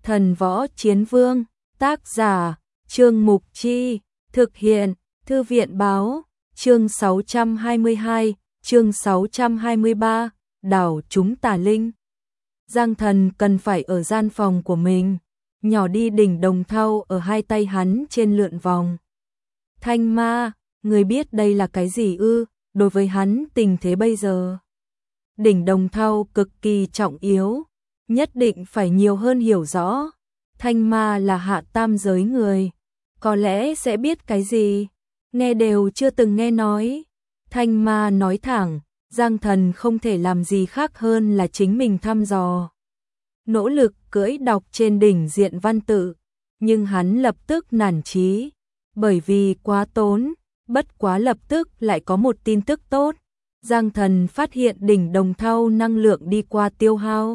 Thần Võ Chiến Vương, tác giả, Trương Mục Chi, thực hiện, Thư viện Báo, chương 622, chương 623, đảo chúng tà linh. Giang Thần cần phải ở gian phòng của mình, nhỏ đi đỉnh đồng thau ở hai tay hắn trên lượn vòng. Thanh ma, người biết đây là cái gì ư? Đối với hắn tình thế bây giờ, đỉnh đồng thau cực kỳ trọng yếu, nhất định phải nhiều hơn hiểu rõ. Thanh ma là hạ tam giới người, có lẽ sẽ biết cái gì, nghe đều chưa từng nghe nói. Thanh ma nói thẳng, Giang Thần không thể làm gì khác hơn là chính mình thăm dò. Nỗ lực cưỡi đọc trên đỉnh diện văn tự, nhưng hắn lập tức nản chí, bởi vì quá tốn, bất quá lập tức lại có một tin tức tốt. Giang Thần phát hiện đỉnh đồng thau năng lượng đi qua tiêu hao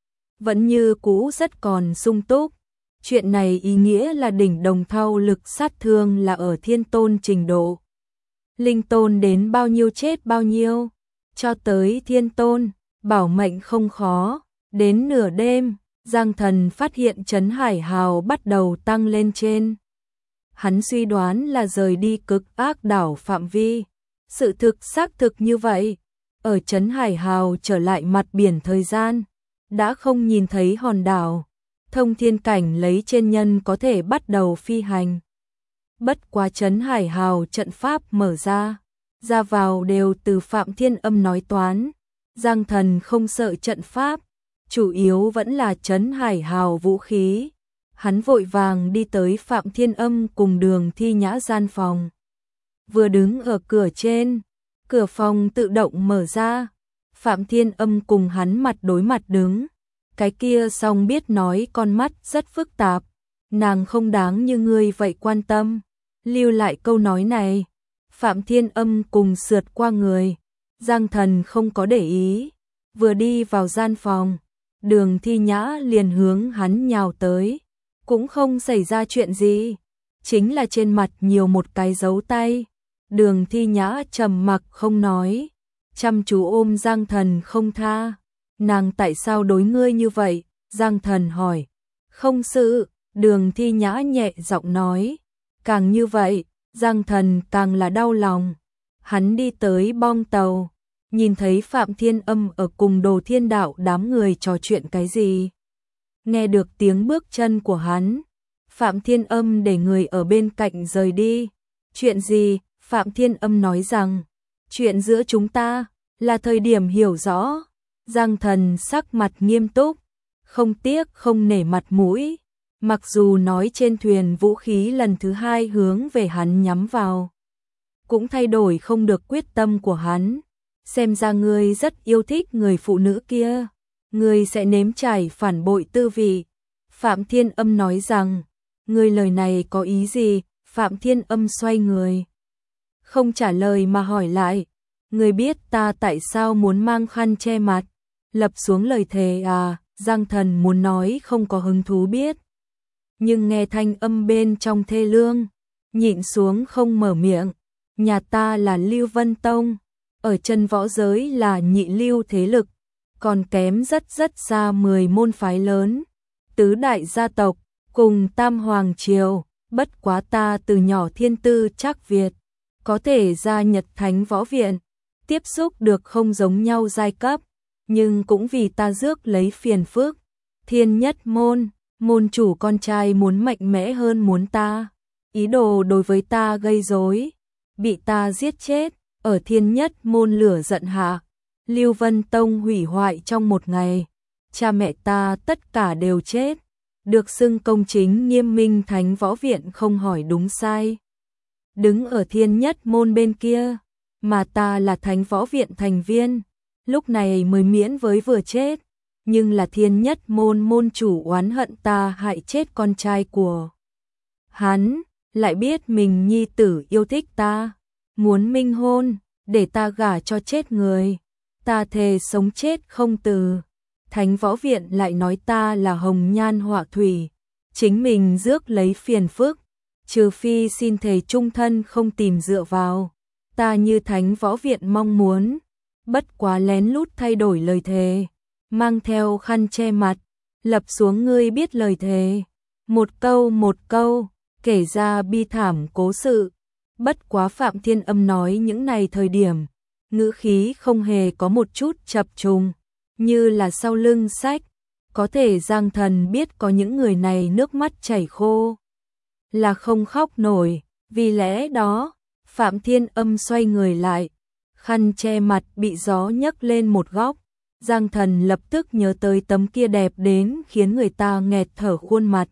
vẫn như cũ rất còn sung túc. Chuyện này ý nghĩa là đỉnh đồng thau lực sát thương là ở thiên tôn trình độ. Linh tôn đến bao nhiêu chết bao nhiêu, cho tới thiên tôn, bảo mệnh không khó. Đến nửa đêm, Giang Thần phát hiện Trấn Hải Hào bắt đầu tăng lên trên. Hắn suy đoán là rời đi cực ác đảo phạm vi. Sự thực xác thực như vậy, ở Trấn Hải Hào trở lại mặt biển thời gian, đã không nhìn thấy hòn đảo. Thông thiên cảnh lấy trên nhân có thể bắt đầu phi hành. Bất quá Trấn Hải Hào trận pháp mở ra vào đều từ Phạm Thiên Âm nói toán. Giang Thần không sợ trận pháp, chủ yếu vẫn là Trấn Hải Hào vũ khí. Hắn vội vàng đi tới Phạm Thiên Âm cùng Đường Thi Nhã gian phòng. Vừa đứng ở cửa trên, cửa phòng tự động mở ra. Phạm Thiên Âm cùng hắn mặt đối mặt đứng. Cái kia song biết nói con mắt rất phức tạp, nàng không đáng như ngươi vậy quan tâm. Lưu lại câu nói này, Phạm Thiên Âm cùng sượt qua người. Giang Thần không có để ý, vừa đi vào gian phòng, Đường Thi Nhã liền hướng hắn nhào tới. Cũng không xảy ra chuyện gì, chính là trên mặt nhiều một cái dấu tay. Đường Thi Nhã trầm mặc không nói, chăm chú ôm Giang Thần không tha. Nàng tại sao đối ngươi như vậy? Giang Thần hỏi. Không sự, Đường Thi Nhã nhẹ giọng nói. Càng như vậy, Giang Thần càng là đau lòng. Hắn đi tới bong tàu, nhìn thấy Phạm Thiên Âm ở cùng Đồ Thiên Đạo đám người trò chuyện cái gì. Nghe được tiếng bước chân của hắn, Phạm Thiên Âm để người ở bên cạnh rời đi. Chuyện gì? Phạm Thiên Âm nói rằng, chuyện giữa chúng ta là thời điểm hiểu rõ. Giang Thần sắc mặt nghiêm túc, không tiếc không nể mặt mũi. Mặc dù nói trên thuyền vũ khí lần thứ hai hướng về hắn nhắm vào, cũng thay đổi không được quyết tâm của hắn. Xem ra ngươi rất yêu thích người phụ nữ kia, ngươi sẽ nếm trải phản bội tư vị. Phạm Thiên Âm nói rằng, ngươi lời này có ý gì? Phạm Thiên Âm xoay người, không trả lời mà hỏi lại, ngươi biết ta tại sao muốn mang khăn che mặt? Lập xuống lời thề à? Giang Thần muốn nói không có hứng thú biết, nhưng nghe thanh âm bên trong thê lương, nhịn xuống không mở miệng. Nhà ta là Lưu Vân Tông, ở chân võ giới là nhị lưu thế lực, còn kém rất xa 10 môn phái lớn, tứ đại gia tộc, cùng Tam Hoàng Triều. Bất quá ta từ nhỏ thiên tư trác Việt, có thể ra Nhật Thánh Võ Viện, tiếp xúc được không giống nhau giai cấp, nhưng cũng vì ta rước lấy phiền phức. Thiên Nhất Môn, môn chủ con trai muốn mạnh mẽ hơn muốn ta, ý đồ đối với ta gây rối, bị ta giết chết. Ở Thiên Nhất Môn lửa giận hạ, Lưu Vân Tông hủy hoại trong một ngày, cha mẹ ta tất cả đều chết, được xưng công chính nghiêm minh Thánh Võ Viện không hỏi đúng sai. Đứng ở Thiên Nhất Môn bên kia, mà ta là Thánh Võ Viện thành viên, lúc này mới miễn với vừa chết. Nhưng là Thiên Nhất Môn môn chủ oán hận ta hại chết con trai của hắn, lại biết mình nhi tử yêu thích ta, muốn minh hôn, để ta gả cho chết người. Ta thề sống chết không từ. Thánh Võ Viện lại nói ta là hồng nhan họa thủy, chính mình rước lấy phiền phức, trừ phi xin thề trung thân không tìm dựa vào. Ta như Thánh Võ Viện mong muốn, bất quá lén lút thay đổi lời thề, mang theo khăn che mặt, lập xuống ngươi biết lời thề. Một câu, kể ra bi thảm cố sự. Bất quá Phạm Thiên Âm nói những này thời điểm, ngữ khí không hề có một chút chập trùng, như là sau lưng sách. Có thể Giang Thần biết có những người này nước mắt chảy khô, là không khóc nổi, vì lẽ đó, Phạm Thiên Âm xoay người lại, khăn che mặt bị gió nhấc lên một góc. Giang Thần lập tức nhớ tới tấm kia đẹp đến khiến người ta nghẹt thở khuôn mặt.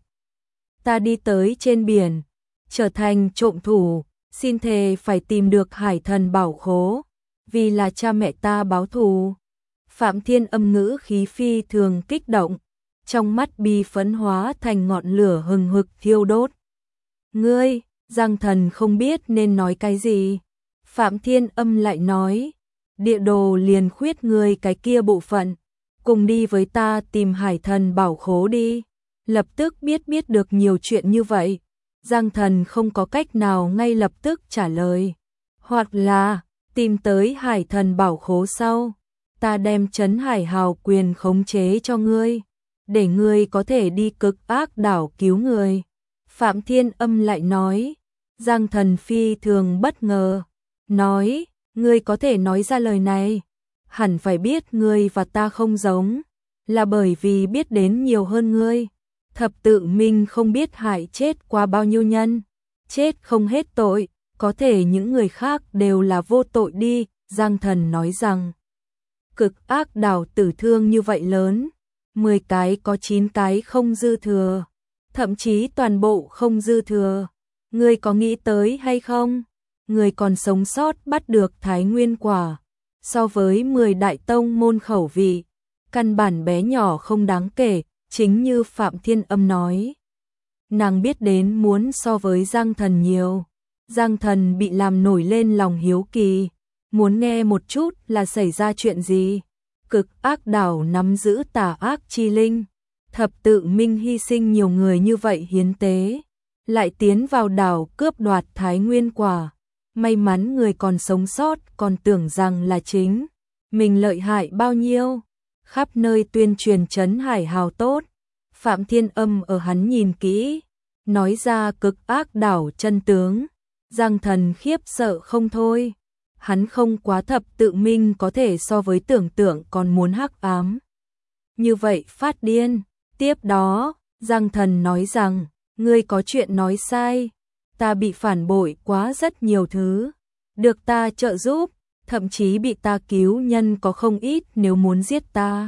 Ta đi tới trên biển, trở thành trộm thủ, xin thề phải tìm được Hải Thần bảo khố, vì là cha mẹ ta báo thù. Phạm Thiên Âm ngữ khí phi thường kích động, trong mắt bi phấn hóa thành ngọn lửa hừng hực thiêu đốt. Ngươi, Giang Thần không biết nên nói cái gì. Phạm Thiên Âm lại nói, địa đồ liền khuyết ngươi cái kia bộ phận, cùng đi với ta tìm Hải Thần bảo khố đi. Lập tức biết được nhiều chuyện như vậy, Giang Thần không có cách nào ngay lập tức trả lời. Hoặc là, tìm tới Hải Thần bảo khố sau, ta đem Trấn Hải Hào quyền khống chế cho ngươi, để ngươi có thể đi Cực Ác đảo cứu người. Phạm Thiên Âm lại nói, Giang Thần phi thường bất ngờ, nói, ngươi có thể nói ra lời này, hẳn phải biết ngươi và ta không giống, là bởi vì biết đến nhiều hơn ngươi. Thập tự minh không biết hại chết qua bao nhiêu nhân, chết không hết tội, có thể những người khác đều là vô tội đi. Giang Thần nói rằng, Cực Ác đảo tử thương như vậy lớn, 10 cái có 9 cái không dư thừa, thậm chí toàn bộ không dư thừa. Ngươi có nghĩ tới hay không? Ngươi còn sống sót bắt được Thái Nguyên quả, so với 10 đại tông môn khẩu vị, căn bản bé nhỏ không đáng kể. Chính như Phạm Thiên Âm nói, nàng biết đến muốn so với Giang Thần nhiều. Giang Thần bị làm nổi lên lòng hiếu kỳ, muốn nghe một chút là xảy ra chuyện gì. Cực Ác đảo nắm giữ tà ác chi linh, thập tự minh hy sinh nhiều người như vậy hiến tế, lại tiến vào đảo cướp đoạt Thái Nguyên quả. May mắn người còn sống sót, còn tưởng rằng là chính mình lợi hại bao nhiêu. Khắp nơi tuyên truyền Trấn Hải Hào tốt. Phạm Thiên Âm ở hắn nhìn kỹ, nói ra Cực Ác đảo chân tướng. Giang Thần khiếp sợ không thôi. Hắn không quá thập tự minh có thể so với tưởng tượng còn muốn hắc ám. Như vậy phát điên. Tiếp đó, Giang Thần nói rằng, ngươi có chuyện nói sai. Ta bị phản bội quá rất nhiều thứ. Được ta trợ giúp, thậm chí bị ta cứu nhân có không ít nếu muốn giết ta.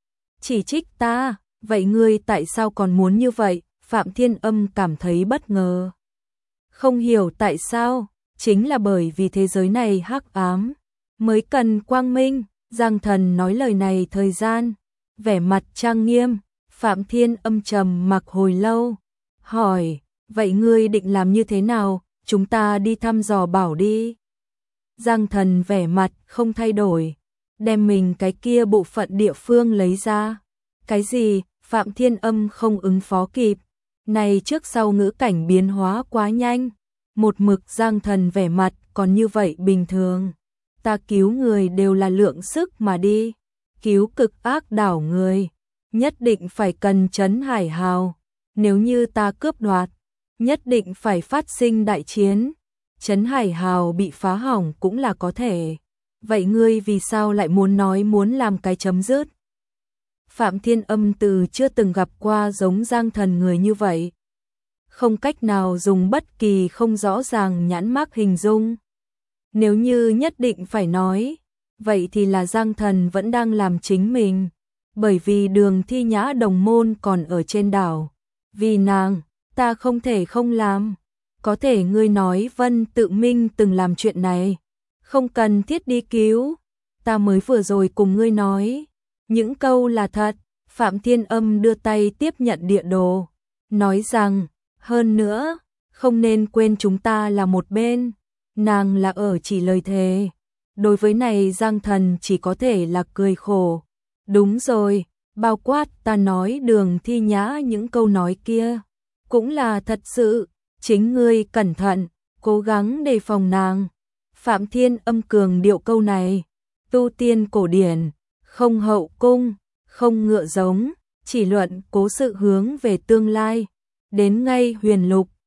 Chỉ trích ta, vậy ngươi tại sao còn muốn như vậy? Phạm Thiên Âm cảm thấy bất ngờ. Không hiểu tại sao, chính là bởi vì thế giới này hắc ám, mới cần quang minh. Giang Thần nói lời này thời gian, vẻ mặt trang nghiêm. Phạm Thiên Âm trầm mặc hồi lâu, hỏi, vậy ngươi định làm như thế nào? Chúng ta đi thăm dò bảo đi. Giang Thần vẻ mặt không thay đổi, đem mình cái kia bộ phận địa phương lấy ra. Cái gì? Phạm Thiên Âm không ứng phó kịp. Này trước sau ngữ cảnh biến hóa quá nhanh. Một mực Giang Thần vẻ mặt còn như vậy bình thường. Ta cứu người đều là lượng sức mà đi. Cứu Cực Ác đảo người, nhất định phải cần Trấn Hải Hào. Nếu như ta cướp đoạt, nhất định phải phát sinh đại chiến. Trấn Hải Hào bị phá hỏng cũng là có thể. Vậy ngươi vì sao lại muốn làm cái chấm dứt? Phạm Thiên Âm từ chưa từng gặp qua giống Giang Thần người như vậy. Không cách nào dùng bất kỳ không rõ ràng nhãn mác hình dung. Nếu như nhất định phải nói, vậy thì là Giang Thần vẫn đang làm chính mình. Bởi vì Đường Thi Nhã đồng môn còn ở trên đảo. Vì nàng, ta không thể không làm. Có thể ngươi nói Vân Tự Minh từng làm chuyện này, không cần thiết đi cứu. Ta mới vừa rồi cùng ngươi nói, những câu là thật. Phạm Thiên Âm đưa tay tiếp nhận địa đồ, nói rằng, hơn nữa, không nên quên chúng ta là một bên. Nàng là ở chỉ lời thề. Đối với này Giang Thần chỉ có thể là cười khổ. Đúng rồi, bao quát ta nói Đường Thi Nhã những câu nói kia, cũng là thật sự. Chính ngươi cẩn thận, cố gắng đề phòng nàng. Phạm Thiên Âm cường điệu câu này. Tu tiên cổ điển, không hậu cung, không ngựa giống, chỉ luận cố sự hướng về tương lai. Đến ngay huyền lục,